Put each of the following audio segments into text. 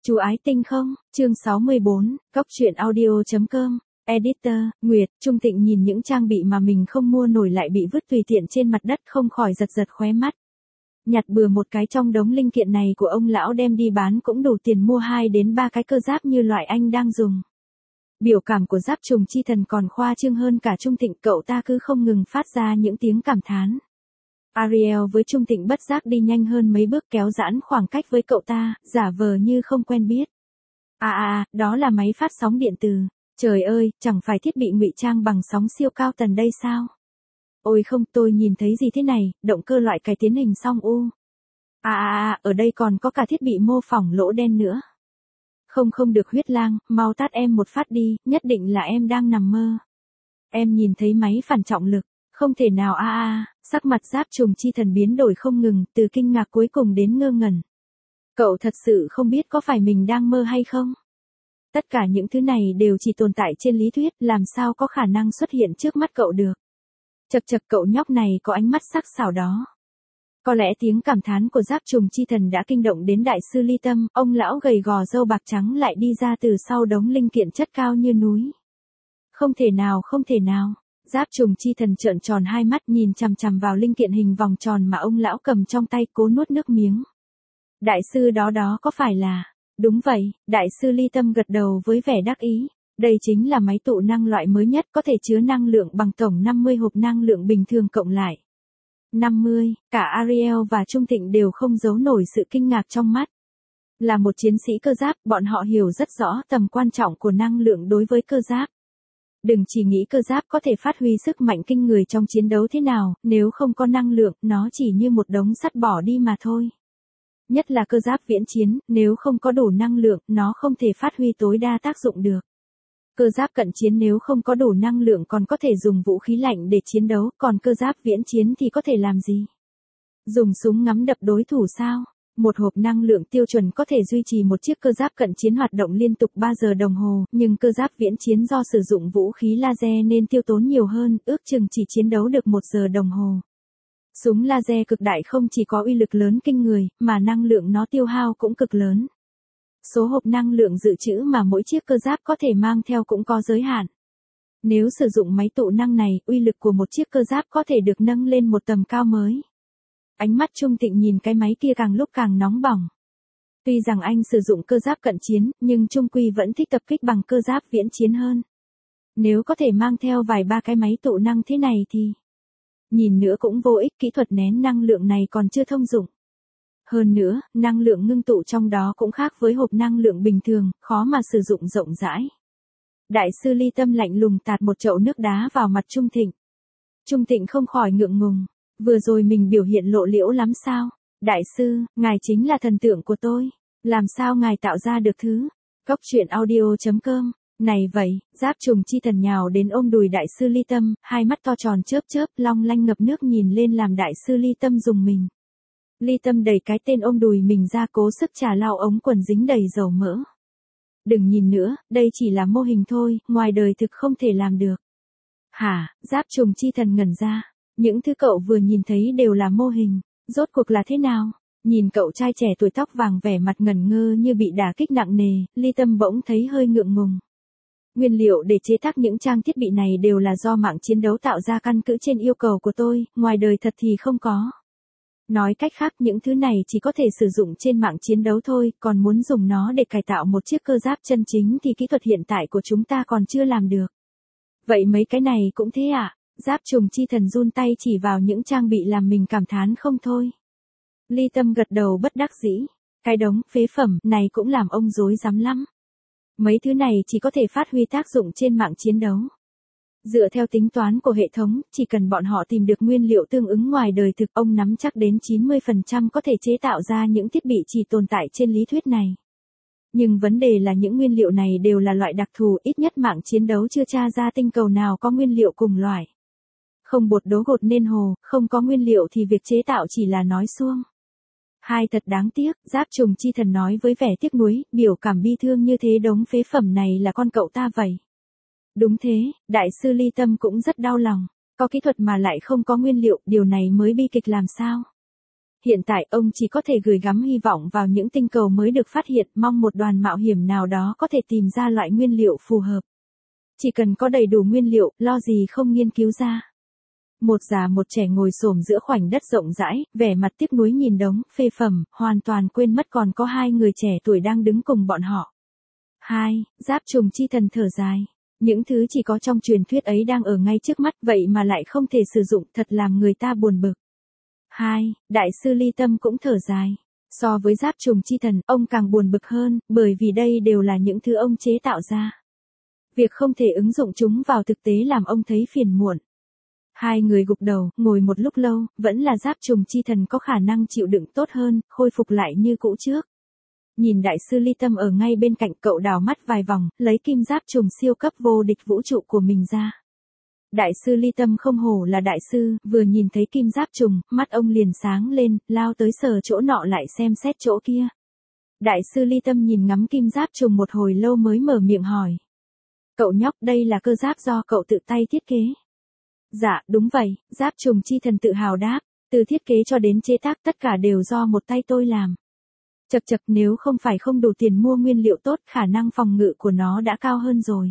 Chú ái tinh không, chương 64, góc truyện audio.com, editor, Nguyệt, Trung Tịnh nhìn những trang bị mà mình không mua nổi lại bị vứt tùy tiện trên mặt đất không khỏi giật giật khóe mắt. Nhặt bừa một cái trong đống linh kiện này của ông lão đem đi bán cũng đủ tiền mua 2 đến 3 cái cơ giáp như loại anh đang dùng. Biểu cảm của giáp trùng chi thần còn khoa trương hơn cả Trung Tịnh, cậu ta cứ không ngừng phát ra những tiếng cảm thán. Ariel với Trung Tịnh bất giác đi nhanh hơn mấy bước kéo giãn khoảng cách với cậu ta, giả vờ như không quen biết. Đó là máy phát sóng điện từ. Trời ơi, chẳng phải thiết bị ngụy trang bằng sóng siêu cao tần đây sao? Ôi không, tôi nhìn thấy gì thế này, động cơ loại cải tiến hình song U. Ở đây còn có cả thiết bị mô phỏng lỗ đen nữa. Không được Huyết Lang, mau tát em một phát đi, nhất định là em đang nằm mơ. Em nhìn thấy máy phản trọng lực, không thể nào sắc mặt giáp trùng chi thần biến đổi không ngừng, từ kinh ngạc cuối cùng đến ngơ ngẩn. Cậu thật sự không biết có phải mình đang mơ hay không? Tất cả những thứ này đều chỉ tồn tại trên lý thuyết, làm sao có khả năng xuất hiện trước mắt cậu được. Chật cậu nhóc này có ánh mắt sắc sảo đó. Có lẽ tiếng cảm thán của giáp trùng chi thần đã kinh động đến đại sư Ly Tâm, ông lão gầy gò râu bạc trắng lại đi ra từ sau đống linh kiện chất cao như núi. Không thể nào. Giáp trùng chi thần trợn tròn hai mắt nhìn chằm chằm vào linh kiện hình vòng tròn mà ông lão cầm trong tay, cố nuốt nước miếng. Đại sư đó có phải là... Đúng vậy, đại sư Ly Tâm gật đầu với vẻ đắc ý. Đây chính là máy tụ năng loại mới nhất, có thể chứa năng lượng bằng tổng 50 hộp năng lượng bình thường cộng lại. 50, cả Ariel và Trung Tịnh đều không giấu nổi sự kinh ngạc trong mắt. Là một chiến sĩ cơ giáp, bọn họ hiểu rất rõ tầm quan trọng của năng lượng đối với cơ giáp. Đừng chỉ nghĩ cơ giáp có thể phát huy sức mạnh kinh người trong chiến đấu thế nào, nếu không có năng lượng, nó chỉ như một đống sắt bỏ đi mà thôi. Nhất là cơ giáp viễn chiến, nếu không có đủ năng lượng, nó không thể phát huy tối đa tác dụng được. Cơ giáp cận chiến nếu không có đủ năng lượng còn có thể dùng vũ khí lạnh để chiến đấu, còn cơ giáp viễn chiến thì có thể làm gì? Dùng súng ngắm đập đối thủ sao? Một hộp năng lượng tiêu chuẩn có thể duy trì một chiếc cơ giáp cận chiến hoạt động liên tục 3 giờ đồng hồ, nhưng cơ giáp viễn chiến do sử dụng vũ khí laser nên tiêu tốn nhiều hơn, ước chừng chỉ chiến đấu được 1 giờ đồng hồ. Súng laser cực đại không chỉ có uy lực lớn kinh người, mà năng lượng nó tiêu hao cũng cực lớn. Số hộp năng lượng dự trữ mà mỗi chiếc cơ giáp có thể mang theo cũng có giới hạn. Nếu sử dụng máy tụ năng này, uy lực của một chiếc cơ giáp có thể được nâng lên một tầm cao mới. Ánh mắt Trung Tịnh nhìn cái máy kia càng lúc càng nóng bỏng. Tuy rằng anh sử dụng cơ giáp cận chiến, nhưng Trung Quy vẫn thích tập kích bằng cơ giáp viễn chiến hơn. Nếu có thể mang theo vài ba cái máy tụ năng thế này thì... Nhìn nữa cũng vô ích, kỹ thuật nén năng lượng này còn chưa thông dụng. Hơn nữa, năng lượng ngưng tụ trong đó cũng khác với hộp năng lượng bình thường, khó mà sử dụng rộng rãi. Đại sư Ly Tâm lạnh lùng tạt một chậu nước đá vào mặt Trung Tịnh. Trung Tịnh không khỏi ngượng ngùng. Vừa rồi mình biểu hiện lộ liễu lắm sao? Đại sư, ngài chính là thần tượng của tôi. Làm sao ngài tạo ra được thứ? Góc truyện audio.com. Này vậy, giáp trùng chi thần nhào đến ôm đùi đại sư Ly Tâm, hai mắt to tròn chớp, long lanh ngập nước nhìn lên làm đại sư Ly Tâm dùng mình. Ly Tâm đẩy cái tên ôm đùi mình ra cố sức trà lau ống quần dính đầy dầu mỡ. Đừng nhìn nữa, đây chỉ là mô hình thôi, ngoài đời thực không thể làm được. Hả, giáp trùng chi thần ngẩn ra. Những thứ cậu vừa nhìn thấy đều là mô hình, rốt cuộc là thế nào? Nhìn cậu trai trẻ tuổi tóc vàng vẻ mặt ngẩn ngơ như bị đả kích nặng nề, Ly Tâm bỗng thấy hơi ngượng ngùng. Nguyên liệu để chế tác những trang thiết bị này đều là do mạng chiến đấu tạo ra căn cứ trên yêu cầu của tôi, ngoài đời thật thì không có. Nói cách khác những thứ này chỉ có thể sử dụng trên mạng chiến đấu thôi, còn muốn dùng nó để cải tạo một chiếc cơ giáp chân chính thì kỹ thuật hiện tại của chúng ta còn chưa làm được. Vậy mấy cái này cũng thế à? Giáp trùng chi thần run tay chỉ vào những trang bị làm mình cảm thán không thôi. Ly Tâm gật đầu bất đắc dĩ. Cái đống phế phẩm này cũng làm ông rối rắm lắm. Mấy thứ này chỉ có thể phát huy tác dụng trên mạng chiến đấu. Dựa theo tính toán của hệ thống, chỉ cần bọn họ tìm được nguyên liệu tương ứng ngoài đời thực, ông nắm chắc đến 90% có thể chế tạo ra những thiết bị chỉ tồn tại trên lý thuyết này. Nhưng vấn đề là những nguyên liệu này đều là loại đặc thù, ít nhất mạng chiến đấu chưa tra ra tinh cầu nào có nguyên liệu cùng loại. Không bột đố gột nên hồ, không có nguyên liệu thì việc chế tạo chỉ là nói suông. Hai thật đáng tiếc, giáp trùng chi thần nói với vẻ tiếc nuối, biểu cảm bi thương như thế đống phế phẩm này là con cậu ta vậy. Đúng thế, đại sư Ly Tâm cũng rất đau lòng. Có kỹ thuật mà lại không có nguyên liệu, điều này mới bi kịch làm sao. Hiện tại ông chỉ có thể gửi gắm hy vọng vào những tinh cầu mới được phát hiện, mong một đoàn mạo hiểm nào đó có thể tìm ra loại nguyên liệu phù hợp. Chỉ cần có đầy đủ nguyên liệu, lo gì không nghiên cứu ra. Một già một trẻ ngồi xổm giữa khoảnh đất rộng rãi, vẻ mặt tiếc nuối nhìn đống phê phẩm, hoàn toàn quên mất còn có hai người trẻ tuổi đang đứng cùng bọn họ. Giáp trùng chi thần thở dài. Những thứ chỉ có trong truyền thuyết ấy đang ở ngay trước mắt, vậy mà lại không thể sử dụng, thật làm người ta buồn bực. Đại sư Ly Tâm cũng thở dài. So với giáp trùng chi thần, ông càng buồn bực hơn, bởi vì đây đều là những thứ ông chế tạo ra. Việc không thể ứng dụng chúng vào thực tế làm ông thấy phiền muộn. Hai người gục đầu, ngồi một lúc lâu, vẫn là giáp trùng chi thần có khả năng chịu đựng tốt hơn, khôi phục lại như cũ trước. Nhìn đại sư Ly Tâm ở ngay bên cạnh, cậu đảo mắt vài vòng, lấy kim giáp trùng siêu cấp vô địch vũ trụ của mình ra. Đại sư Ly Tâm không hổ là đại sư, vừa nhìn thấy kim giáp trùng, mắt ông liền sáng lên, lao tới sờ chỗ nọ lại xem xét chỗ kia. Đại sư Ly Tâm nhìn ngắm kim giáp trùng một hồi lâu mới mở miệng hỏi. Cậu nhóc, đây là cơ giáp do cậu tự tay thiết kế. Dạ, đúng vậy, giáp trùng chi thần tự hào đáp, từ thiết kế cho đến chế tác tất cả đều do một tay tôi làm. Chậc chậc, nếu không phải không đủ tiền mua nguyên liệu tốt, khả năng phòng ngự của nó đã cao hơn rồi.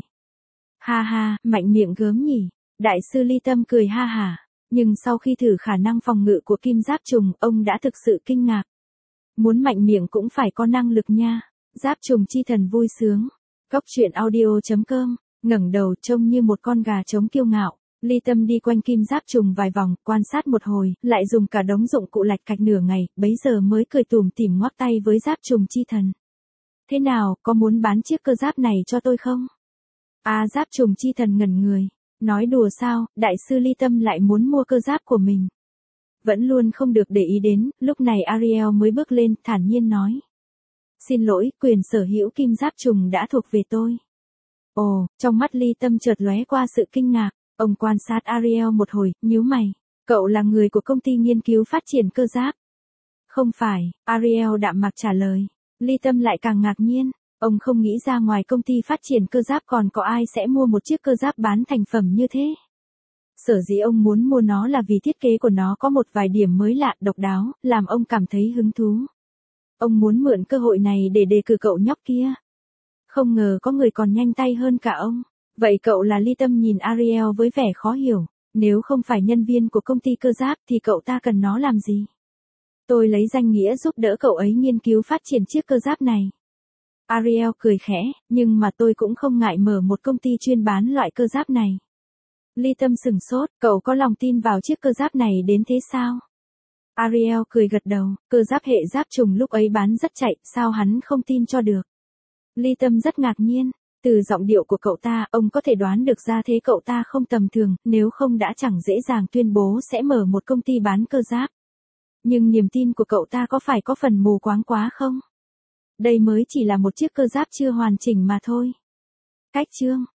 Mạnh miệng gớm nhỉ. Đại sư Ly Tâm cười ha hả, nhưng sau khi thử khả năng phòng ngự của kim giáp trùng, ông đã thực sự kinh ngạc. Muốn mạnh miệng cũng phải có năng lực nha. Giáp trùng chi thần vui sướng. Cóc truyện audio.com, ngẩng đầu trông như một con gà trống kiêu ngạo. Ly Tâm đi quanh kim giáp trùng vài vòng, quan sát một hồi, lại dùng cả đống dụng cụ lạch cạch nửa ngày, bấy giờ mới cười tủm tỉm ngoắc tay với giáp trùng chi thần. Thế nào, có muốn bán chiếc cơ giáp này cho tôi không? Giáp trùng chi thần ngẩn người. Nói đùa sao, đại sư Ly Tâm lại muốn mua cơ giáp của mình. Vẫn luôn không được để ý đến, lúc này Ariel mới bước lên, thản nhiên nói. Xin lỗi, quyền sở hữu kim giáp trùng đã thuộc về tôi. Ồ, trong mắt Ly Tâm chợt lóe qua sự kinh ngạc, ông quan sát Ariel một hồi, nhíu mày. Cậu là người của công ty nghiên cứu phát triển cơ giáp. Không phải, Ariel đạm mạc trả lời. Ly Tâm lại càng ngạc nhiên. Ông không nghĩ ra ngoài công ty phát triển cơ giáp còn có ai sẽ mua một chiếc cơ giáp bán thành phẩm như thế. Sở dĩ ông muốn mua nó là vì thiết kế của nó có một vài điểm mới lạ, độc đáo, làm ông cảm thấy hứng thú. Ông muốn mượn cơ hội này để đề cử cậu nhóc kia. Không ngờ có người còn nhanh tay hơn cả ông. Vậy cậu là Ly Tâm nhìn Ariel với vẻ khó hiểu. Nếu không phải nhân viên của công ty cơ giáp thì cậu ta cần nó làm gì? Tôi lấy danh nghĩa giúp đỡ cậu ấy nghiên cứu phát triển chiếc cơ giáp này. Ariel cười khẽ, nhưng mà tôi cũng không ngại mở một công ty chuyên bán loại cơ giáp này. Ly Tâm sửng sốt, cậu có lòng tin vào chiếc cơ giáp này đến thế sao? Ariel cười gật đầu, cơ giáp hệ giáp trùng lúc ấy bán rất chạy, sao hắn không tin cho được? Ly Tâm rất ngạc nhiên, từ giọng điệu của cậu ta, ông có thể đoán được ra thế cậu ta không tầm thường, nếu không đã chẳng dễ dàng tuyên bố sẽ mở một công ty bán cơ giáp. Nhưng niềm tin của cậu ta có phải có phần mù quáng quá không? Đây mới chỉ là một chiếc cơ giáp chưa hoàn chỉnh mà thôi. Cách chương